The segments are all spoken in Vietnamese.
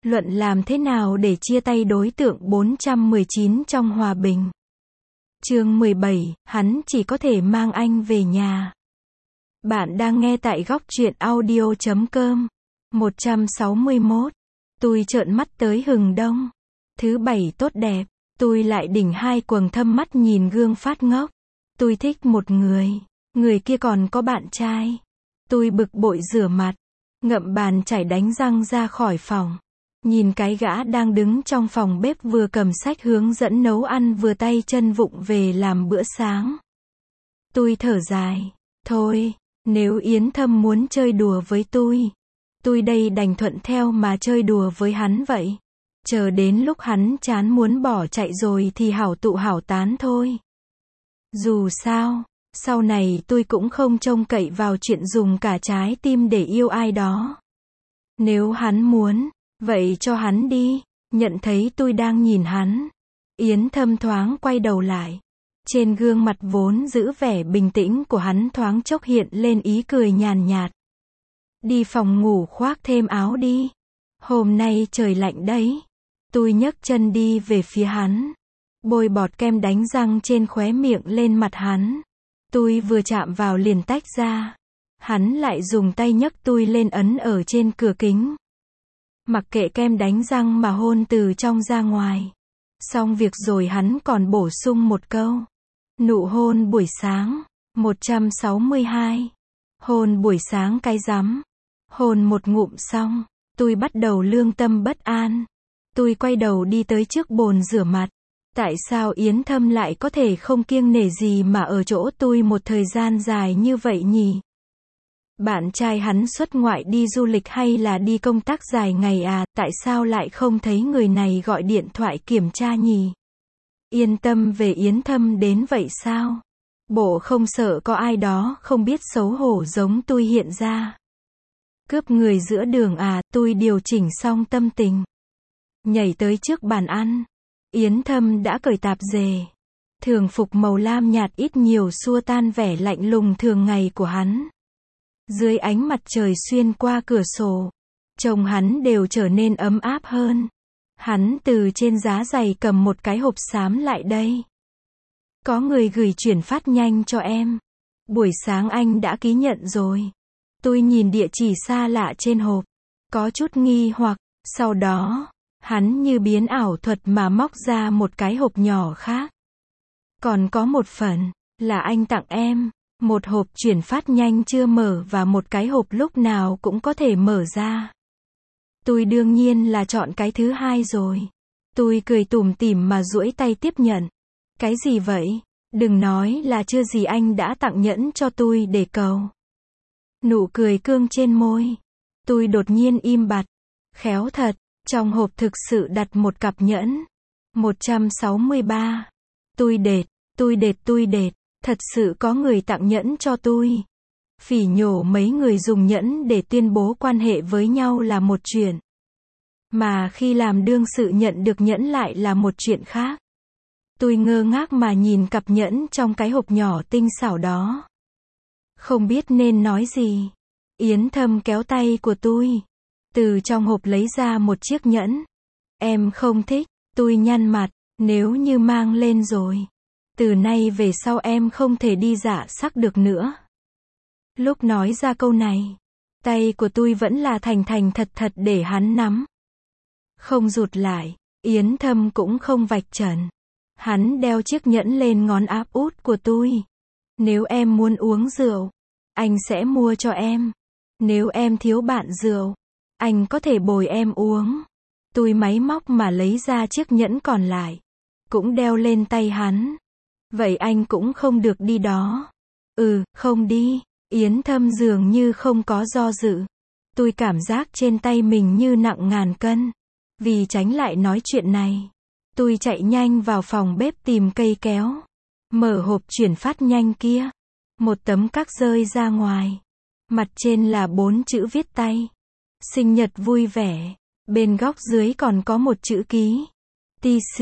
Luận làm thế nào để chia tay đối tượng 419 trong hòa bình. Chương 17, hắn chỉ có thể mang anh về nhà. Bạn đang nghe tại góc truyện audio.com. 161. Tôi trợn mắt tới hừng đông. Thứ bảy tốt đẹp. Tôi lại đỉnh hai quầng thâm mắt nhìn gương phát ngốc. Tôi thích một người. Người kia còn có bạn trai. Tôi bực bội rửa mặt. Ngậm bàn chải đánh răng ra khỏi phòng. Nhìn cái gã đang đứng trong phòng bếp vừa cầm sách hướng dẫn nấu ăn vừa tay chân vụng về làm bữa sáng. Tôi thở dài. Thôi, nếu Yến Thâm muốn chơi đùa với tôi đây đành thuận theo mà chơi đùa với hắn vậy. Chờ đến lúc hắn chán muốn bỏ chạy rồi thì hảo tụ hảo tán thôi. Dù sao, sau này tôi cũng không trông cậy vào chuyện dùng cả trái tim để yêu ai đó. Nếu hắn muốn, vậy cho hắn đi. Nhận thấy tôi đang nhìn hắn, Yến Thâm thoáng quay đầu lại. Trên gương mặt vốn giữ vẻ bình tĩnh của hắn thoáng chốc hiện lên ý cười nhàn nhạt. Đi phòng ngủ khoác thêm áo đi. Hôm nay trời lạnh đấy. Tôi nhấc chân đi về phía hắn. Bôi bọt kem đánh răng trên khóe miệng lên mặt hắn. Tôi vừa chạm vào liền tách ra. Hắn lại dùng tay nhấc tôi lên ấn ở trên cửa kính. Mặc kệ kem đánh răng mà hôn từ trong ra ngoài. Xong việc rồi hắn còn bổ sung một câu. Nụ hôn buổi sáng. 162. Hôn buổi sáng cái rắm. Hôn một ngụm xong, tôi bắt đầu lương tâm bất an. Tôi quay đầu đi tới trước bồn rửa mặt. Tại sao Yến Thâm lại có thể không kiêng nể gì mà ở chỗ tôi một thời gian dài như vậy nhỉ? Bạn trai hắn xuất ngoại đi du lịch hay là đi công tác dài ngày à? Tại sao lại không thấy người này gọi điện thoại kiểm tra nhỉ? Yên tâm về Yến Thâm đến vậy sao? Bộ không sợ có ai đó không biết xấu hổ giống tôi hiện ra. Cướp người giữa đường à? Tôi điều chỉnh xong tâm tình. Nhảy tới trước bàn ăn. Yến Thâm đã cởi tạp dề. Thường phục màu lam nhạt ít nhiều xua tan vẻ lạnh lùng thường ngày của hắn. Dưới ánh mặt trời xuyên qua cửa sổ, trông hắn đều trở nên ấm áp hơn. Hắn từ trên giá giày cầm một cái hộp xám lại đây. Có người gửi chuyển phát nhanh cho em. Buổi sáng anh đã ký nhận rồi. Tôi nhìn địa chỉ xa lạ trên hộp, có chút nghi hoặc, sau đó, hắn như biến ảo thuật mà móc ra một cái hộp nhỏ khác. Còn có một phần, là anh tặng em, một hộp chuyển phát nhanh chưa mở và một cái hộp lúc nào cũng có thể mở ra. Tôi đương nhiên là chọn cái thứ hai rồi. Tôi cười tủm tỉm mà duỗi tay tiếp nhận. Cái gì vậy? Đừng nói là chưa gì anh đã tặng nhẫn cho tôi để cầu. Nụ cười cương trên môi. Tôi đột nhiên im bặt. Khéo thật, trong hộp thực sự đặt một cặp nhẫn. 163. Tôi đệt, thật sự có người tặng nhẫn cho tôi. Phỉ nhổ mấy người dùng nhẫn để tuyên bố quan hệ với nhau là một chuyện. Mà khi làm đương sự nhận được nhẫn lại là một chuyện khác. Tôi ngơ ngác mà nhìn cặp nhẫn trong cái hộp nhỏ tinh xảo đó. Không biết nên nói gì. Yến Thâm kéo tay của tôi. Từ trong hộp lấy ra một chiếc nhẫn. Em không thích. Tôi nhăn mặt. Nếu như mang lên rồi, từ nay về sau em không thể đi dạ sắc được nữa. Lúc nói ra câu này, tay của tôi vẫn là thành thành thật thật để hắn nắm. Không rụt lại. Yến Thâm cũng không vạch trần. Hắn đeo chiếc nhẫn lên ngón áp út của tôi. Nếu em muốn uống rượu, anh sẽ mua cho em. Nếu em thiếu bạn rượu, anh có thể bồi em uống. Tôi máy móc mà lấy ra chiếc nhẫn còn lại, cũng đeo lên tay hắn. Vậy anh cũng không được đi đó. Không đi. Yến Thâm dường như không có do dự. Tôi cảm giác trên tay mình như nặng ngàn cân. Vì tránh lại nói chuyện này, tôi chạy nhanh vào phòng bếp tìm cây kéo. Mở hộp chuyển phát nhanh kia. Một tấm cắc rơi ra ngoài. Mặt trên là 4 chữ viết tay. Sinh nhật vui vẻ. Bên góc dưới còn có một chữ ký. TC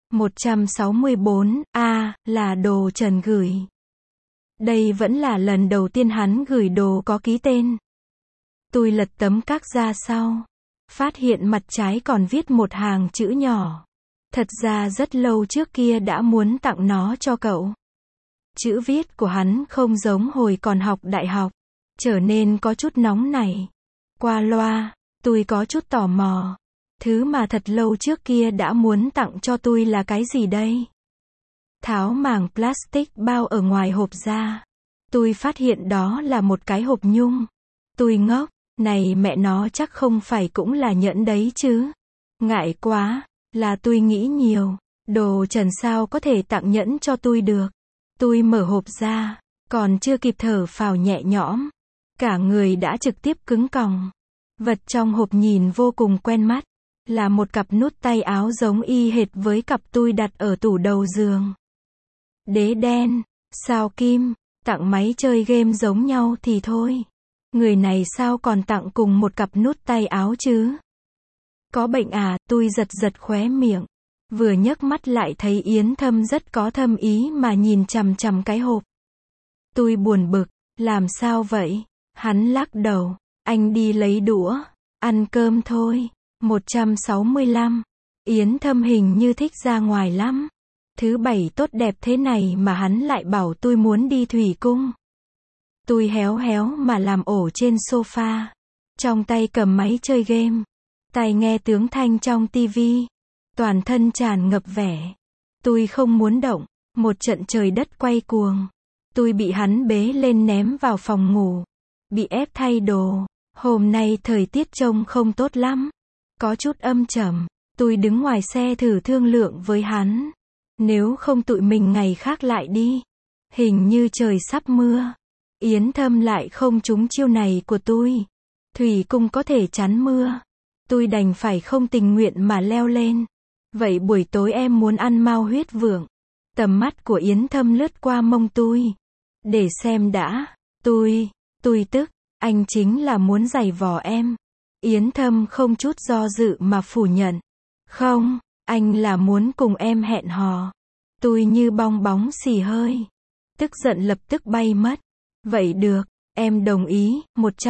164, là đồ Trần gửi. Đây vẫn là lần đầu tiên hắn gửi đồ có ký tên. Tôi lật tấm cắc ra sau. Phát hiện mặt trái còn viết một hàng chữ nhỏ. Thật ra rất lâu trước kia đã muốn tặng nó cho cậu. Chữ viết của hắn không giống hồi còn học đại học, trở nên có chút nóng nảy. Qua loa, tôi có chút tò mò. Thứ mà thật lâu trước kia đã muốn tặng cho tôi là cái gì đây? Tháo màng plastic bao ở ngoài hộp ra. Tôi phát hiện đó là một cái hộp nhung. Tôi ngốc, này mẹ nó chắc không phải cũng là nhẫn đấy chứ. Ngại quá, là tôi nghĩ nhiều. Đồ trần sao có thể tặng nhẫn cho tôi được. Tôi mở hộp ra, còn chưa kịp thở phào nhẹ nhõm. Cả người đã trực tiếp cứng còng. Vật trong hộp nhìn vô cùng quen mắt. Là một cặp nút tay áo giống y hệt với cặp tôi đặt ở tủ đầu giường. Đế đen, sao kim, tặng máy chơi game giống nhau thì thôi. Người này sao còn tặng cùng một cặp nút tay áo chứ? Có bệnh à, tôi giật giật khóe miệng. Vừa nhấc mắt lại thấy Yến Thâm rất có thâm ý mà nhìn chằm chằm cái hộp. Tôi buồn bực, làm sao vậy? Hắn lắc đầu, anh đi lấy đũa, ăn cơm thôi. 165. Yến Thâm hình như thích ra ngoài lắm. Thứ bảy tốt đẹp thế này mà hắn lại bảo tôi muốn đi thủy cung. Tôi héo héo mà làm ổ trên sofa. Trong tay cầm máy chơi game. Tai nghe tiếng thanh trong tivi. Toàn thân tràn ngập vẻ. Tôi không muốn động. Một trận trời đất quay cuồng. Tôi bị hắn bế lên ném vào phòng ngủ. Bị ép thay đồ. Hôm nay thời tiết trông không tốt lắm. Có chút âm trầm. Tôi đứng ngoài xe thử thương lượng với hắn. Nếu không tụi mình ngày khác lại đi. Hình như trời sắp mưa. Yến Thâm lại không trúng chiêu này của tôi. Thủy cung có thể chắn mưa. Tôi đành phải không tình nguyện mà leo lên. Vậy buổi tối em muốn ăn mao huyết vượng. Tầm mắt của Yến Thâm lướt qua mông tôi. Để xem đã. Tôi tức. Anh chính là muốn giày vò em. Yến Thâm không chút do dự mà phủ nhận. Không, anh là muốn cùng em hẹn hò. Tôi như bong bóng xì hơi. Tức giận lập tức bay mất. Vậy được, em đồng ý.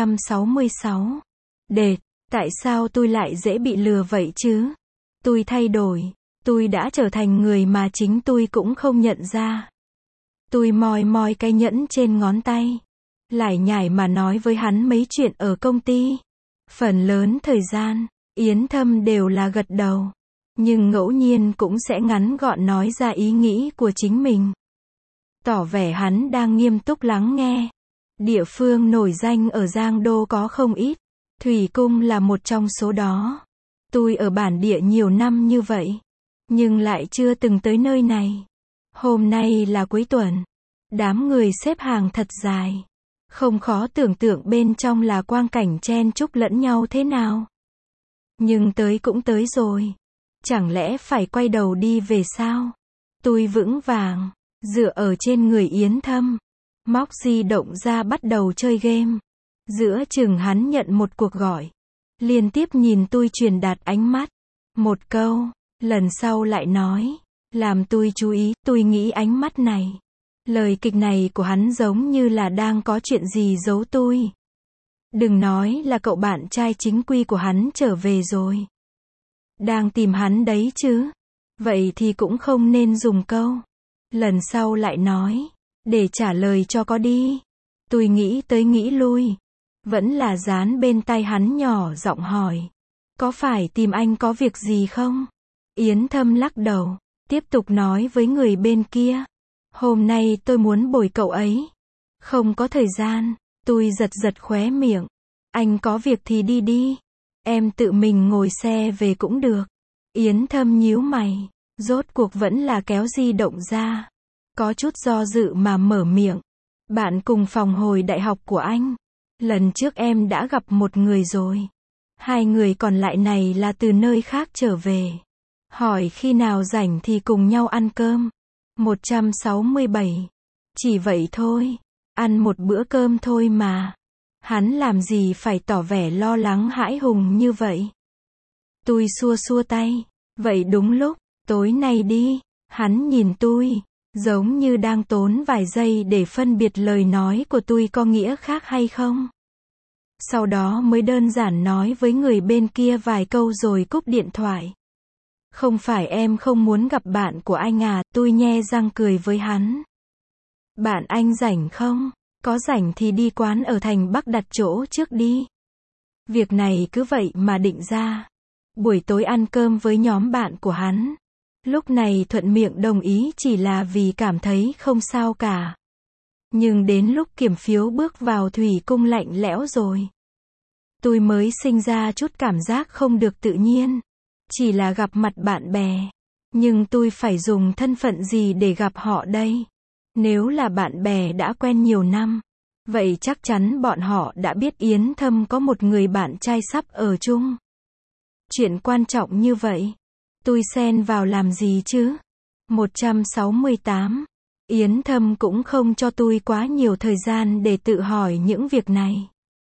166. Đệt, tại sao tôi lại dễ bị lừa vậy chứ? Tôi thay đổi. Tôi đã trở thành người mà chính tôi cũng không nhận ra. Tôi moi moi cái nhẫn trên ngón tay. Lải nhải mà nói với hắn mấy chuyện ở công ty. Phần lớn thời gian, Yến Thâm đều là gật đầu. Nhưng ngẫu nhiên cũng sẽ ngắn gọn nói ra ý nghĩ của chính mình. Tỏ vẻ hắn đang nghiêm túc lắng nghe. Địa phương nổi danh ở Giang Đô có không ít. Thủy Cung là một trong số đó. Tôi ở bản địa nhiều năm như vậy. Nhưng lại chưa từng tới nơi này. Hôm nay là cuối tuần. Đám người xếp hàng thật dài. Không khó tưởng tượng bên trong là quang cảnh chen chúc lẫn nhau thế nào. Nhưng tới cũng tới rồi. Chẳng lẽ phải quay đầu đi về sao? Tôi vững vàng, dựa ở trên người Yến Thâm. Móc di động ra bắt đầu chơi game. Giữa chừng hắn nhận một cuộc gọi. Liên tiếp nhìn tôi truyền đạt ánh mắt. Một câu, lần sau lại nói. Làm tôi chú ý, tôi nghĩ ánh mắt này. Lời kịch này của hắn giống như là đang có chuyện gì giấu tôi. Đừng nói là cậu bạn trai chính quy của hắn trở về rồi. Đang tìm hắn đấy chứ. Vậy thì cũng không nên dùng câu. Lần sau lại nói. Để trả lời cho có đi. Tôi nghĩ tới nghĩ lui. Vẫn là dán bên tai hắn nhỏ giọng hỏi. Có phải tìm anh có việc gì không? Yến Thâm lắc đầu. Tiếp tục nói với người bên kia. Hôm nay tôi muốn bồi cậu ấy. Không có thời gian. Tôi giật giật khóe miệng. Anh có việc thì đi đi. Em tự mình ngồi xe về cũng được. Yến Thâm nhíu mày. Rốt cuộc vẫn là kéo di động ra. Có chút do dự mà mở miệng. Bạn cùng phòng hồi đại học của anh. Lần trước em đã gặp một người rồi. Hai người còn lại này là từ nơi khác trở về. Hỏi khi nào rảnh thì cùng nhau ăn cơm. 167. Chỉ vậy thôi. Ăn một bữa cơm thôi mà. Hắn làm gì phải tỏ vẻ lo lắng hãi hùng như vậy? Tôi xua xua tay. Vậy đúng lúc, tối nay đi. Hắn nhìn tôi, giống như đang tốn vài giây để phân biệt lời nói của tôi có nghĩa khác hay không. Sau đó mới đơn giản nói với người bên kia vài câu rồi cúp điện thoại. Không phải em không muốn gặp bạn của anh à, tôi nhe răng cười với hắn. Bạn anh rảnh không? Có rảnh thì đi quán ở thành Bắc đặt chỗ trước đi. Việc này cứ vậy mà định ra. Buổi tối ăn cơm với nhóm bạn của hắn. Lúc này thuận miệng đồng ý chỉ là vì cảm thấy không sao cả. Nhưng đến lúc kiểm phiếu bước vào thủy cung lạnh lẽo rồi. Tôi mới sinh ra chút cảm giác không được tự nhiên. Chỉ là gặp mặt bạn bè. Nhưng tôi phải dùng thân phận gì để gặp họ đây? Nếu là bạn bè đã quen nhiều năm. Vậy chắc chắn bọn họ đã biết Yến Thâm có một người bạn trai sắp ở chung. Chuyện quan trọng như vậy. Tôi xen vào làm gì chứ? 168. Yến Thâm cũng không cho tôi quá nhiều thời gian để tự hỏi những việc này.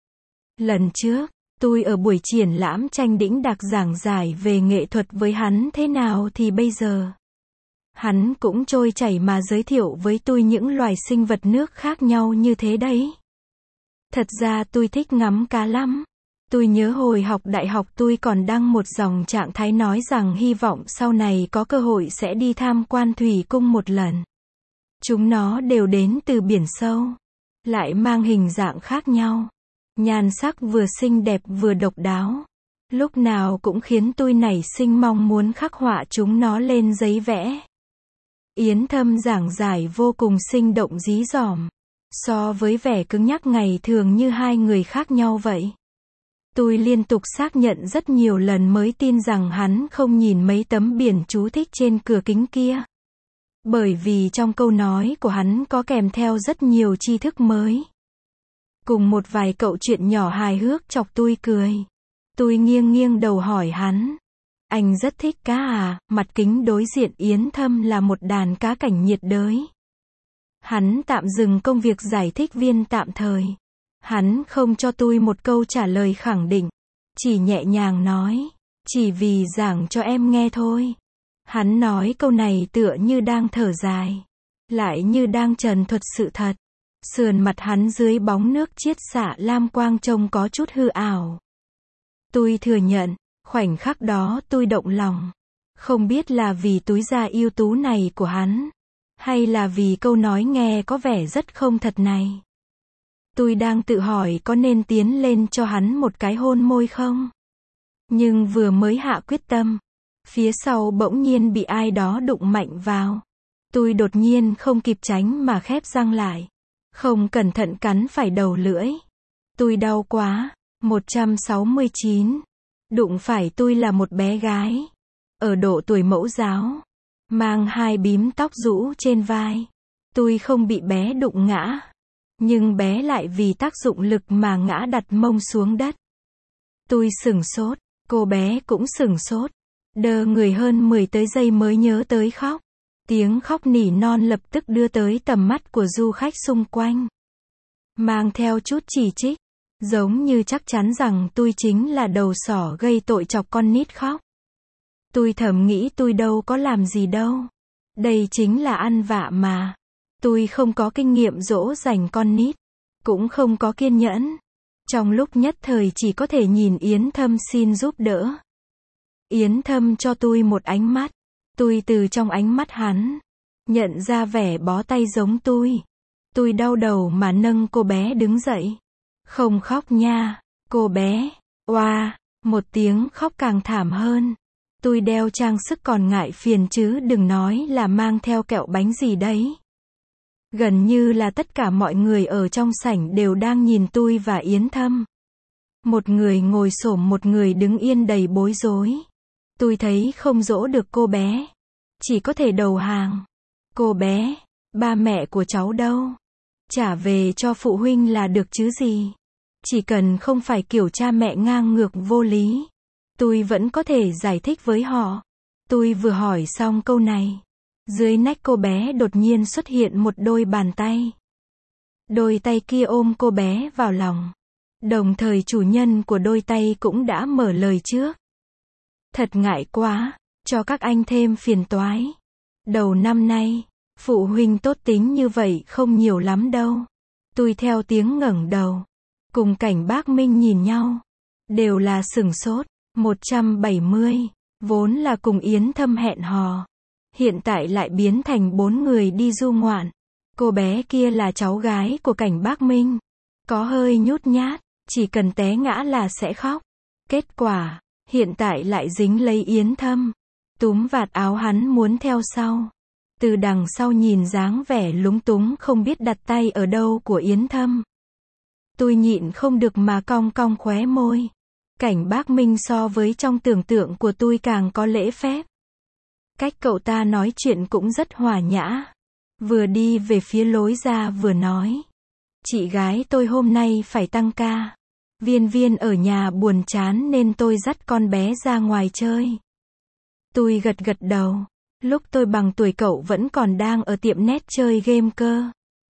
Lần trước, tôi ở buổi triển lãm tranh đĩnh đạc giảng giải về nghệ thuật với hắn thế nào thì bây giờ. Hắn cũng trôi chảy mà giới thiệu với tôi những loài sinh vật nước khác nhau như thế đấy. Thật ra tôi thích ngắm cá lắm. Tôi nhớ hồi học đại học tôi còn đăng một dòng trạng thái nói rằng hy vọng sau này có cơ hội sẽ đi tham quan thủy cung một lần. Chúng nó đều đến từ biển sâu, lại mang hình dạng khác nhau. Nhan sắc vừa xinh đẹp vừa độc đáo. Lúc nào cũng khiến tôi nảy sinh mong muốn khắc họa chúng nó lên giấy vẽ. Yến Thâm giảng giải vô cùng sinh động dí dỏm. So với vẻ cứng nhắc ngày thường như hai người khác nhau vậy. Tôi liên tục xác nhận rất nhiều lần mới tin rằng hắn không nhìn mấy tấm biển chú thích trên cửa kính kia. Bởi vì trong câu nói của hắn có kèm theo rất nhiều tri thức mới. Cùng một vài câu chuyện nhỏ hài hước chọc tôi cười. Tôi nghiêng nghiêng đầu hỏi hắn. Anh rất thích cá à? Mặt kính đối diện Yến Thâm là một đàn cá cảnh nhiệt đới. Hắn tạm dừng công việc giải thích viên tạm thời. Hắn không cho tôi một câu trả lời khẳng định. Chỉ nhẹ nhàng nói. Chỉ vì giảng cho em nghe thôi. Hắn nói câu này tựa như đang thở dài. Lại như đang trần thuật sự thật. Sườn mặt hắn dưới bóng nước chiết xạ lam quang trông có chút hư ảo. Tôi thừa nhận, khoảnh khắc đó tôi động lòng. Không biết là vì túi da ưu tú này của hắn. Hay là vì câu nói nghe có vẻ rất không thật này. Tôi đang tự hỏi có nên tiến lên cho hắn một cái hôn môi không? Nhưng vừa mới hạ quyết tâm. Phía sau bỗng nhiên bị ai đó đụng mạnh vào. Tôi đột nhiên không kịp tránh mà khép răng lại. Không cẩn thận cắn phải đầu lưỡi. Tôi đau quá. 169. Đụng phải tôi là một bé gái. Ở độ tuổi mẫu giáo. Mang hai bím tóc rũ trên vai. Tôi không bị bé đụng ngã. Nhưng bé lại vì tác dụng lực mà ngã đặt mông xuống đất. Tôi sửng sốt. Cô bé cũng sửng sốt. Đơ người hơn 10 tới giây mới nhớ tới khóc. Tiếng khóc nỉ non lập tức đưa tới tầm mắt của du khách xung quanh. Mang theo chút chỉ trích. Giống như chắc chắn rằng tôi chính là đầu sỏ gây tội chọc con nít khóc. Tôi thầm nghĩ tôi đâu có làm gì đâu. Đây chính là ăn vạ mà. Tôi không có kinh nghiệm dỗ dành con nít. Cũng không có kiên nhẫn. Trong lúc nhất thời chỉ có thể nhìn Yến Thâm xin giúp đỡ. Yến Thâm cho tôi một ánh mắt. Tôi từ trong ánh mắt hắn nhận ra vẻ bó tay giống tôi. Tôi đau đầu mà nâng cô bé đứng dậy. Không khóc nha, cô bé. Oa, một tiếng khóc càng thảm hơn. Tôi đeo trang sức còn ngại phiền chứ đừng nói là mang theo kẹo bánh gì đấy. Gần như là tất cả mọi người ở trong sảnh đều đang nhìn tôi và Yến Thâm. Một người ngồi xổm, một người đứng yên đầy bối rối. Tôi thấy không dỗ được cô bé. Chỉ có thể đầu hàng. Cô bé, ba mẹ của cháu đâu? Trả về cho phụ huynh là được chứ gì. Chỉ cần không phải kiểu cha mẹ ngang ngược vô lý. Tôi vẫn có thể giải thích với họ. Tôi vừa hỏi xong câu này. Dưới nách cô bé đột nhiên xuất hiện một đôi bàn tay. Đôi tay kia ôm cô bé vào lòng. Đồng thời chủ nhân của đôi tay cũng đã mở lời trước. Thật ngại quá, cho các anh thêm phiền toái. Đầu năm nay, phụ huynh tốt tính như vậy không nhiều lắm đâu. Tôi theo tiếng ngẩng đầu. cùng Cảnh Bác Minh nhìn nhau. Đều là sửng sốt. 170. Vốn là cùng Yến Thâm hẹn hò. Hiện tại lại biến thành 4 người đi du ngoạn. Cô bé kia là cháu gái của Cảnh Bác Minh. Có hơi nhút nhát, chỉ cần té ngã là sẽ khóc. Kết quả, hiện tại lại dính lấy Yến Thâm. Túm vạt áo hắn muốn theo sau. Từ đằng sau nhìn dáng vẻ lúng túng không biết đặt tay ở đâu của Yến Thâm. Tôi nhịn không được mà cong cong khóe môi. Cảnh Bác Minh so với trong tưởng tượng của tôi càng có lễ phép. Cách cậu ta nói chuyện cũng rất hòa nhã. Vừa đi về phía lối ra vừa nói. Chị gái tôi hôm nay phải tăng ca. Viên Viên ở nhà buồn chán nên tôi dắt con bé ra ngoài chơi. Tôi gật gật đầu. Lúc tôi bằng tuổi cậu vẫn còn đang ở tiệm net chơi game cơ.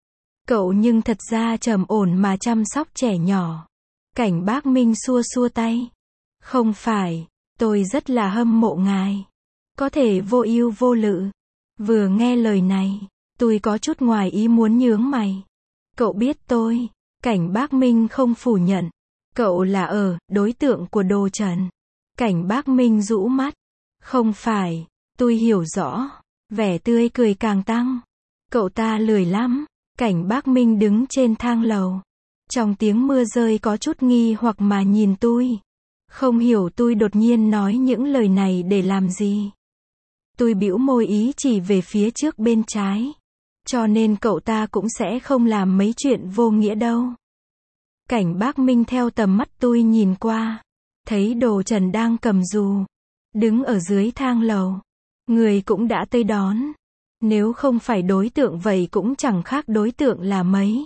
Cậu nhưng thật ra trầm ổn mà chăm sóc trẻ nhỏ. Cảnh Bác Minh xua xua tay. Không phải, tôi rất là hâm mộ ngài. Có thể vô ưu vô lự. Vừa nghe lời này, tôi có chút ngoài ý muốn nhướng mày. Cậu biết tôi. Cảnh Bác Minh không phủ nhận. Cậu là đối tượng của Đồ Trần. Cảnh Bác Minh rũ mắt. Không phải, tôi hiểu rõ. Vẻ tươi cười càng tăng. Cậu ta lười lắm. Cảnh Bác Minh đứng trên thang lầu. Trong tiếng mưa rơi có chút nghi hoặc mà nhìn tôi. Không hiểu tôi đột nhiên nói những lời này để làm gì. Tôi bĩu môi ý chỉ về phía trước bên trái. Cho nên cậu ta cũng sẽ không làm mấy chuyện vô nghĩa đâu. Cảnh Bác Minh theo tầm mắt tôi nhìn qua. Thấy Đồ Trần đang cầm dù. Đứng ở dưới thang lầu. Người cũng đã tới đón. Nếu không phải đối tượng vậy cũng chẳng khác đối tượng là mấy.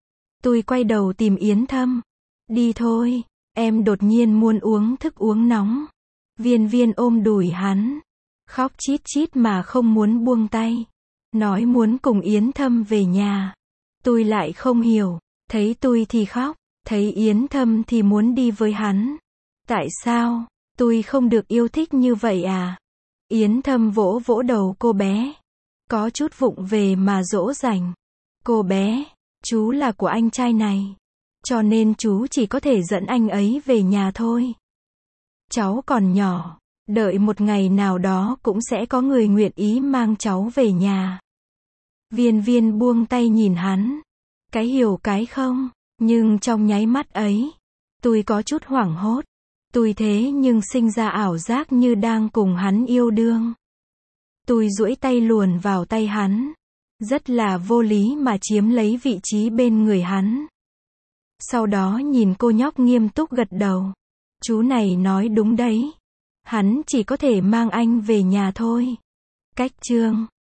Tôi quay đầu tìm Yến Thâm. Đi thôi, em đột nhiên muốn uống thức uống nóng. Viên Viên ôm đùi hắn. Khóc chít chít mà không muốn buông tay. Nói muốn cùng Yến Thâm về nhà. Tôi lại không hiểu. Thấy tôi thì khóc. Thấy Yến Thâm thì muốn đi với hắn. Tại sao? Tôi không được yêu thích như vậy à? Yến Thâm vỗ vỗ đầu cô bé. Có chút vụng về mà dỗ dành. Cô bé, chú là của anh trai này. Cho nên chú chỉ có thể dẫn anh ấy về nhà thôi. Cháu còn nhỏ. Đợi một ngày nào đó cũng sẽ có người nguyện ý mang cháu về nhà. Viên Viên buông tay nhìn hắn. Cái hiểu cái không. Nhưng trong nháy mắt ấy, tôi có chút hoảng hốt. Tôi thế nhưng sinh ra ảo giác như đang cùng hắn yêu đương. Tôi duỗi tay luồn vào tay hắn. Rất là vô lý mà chiếm lấy vị trí bên người hắn. Sau đó nhìn cô nhóc nghiêm túc gật đầu. Chú này nói đúng đấy. Hắn chỉ có thể mang anh về nhà thôi. Cách chương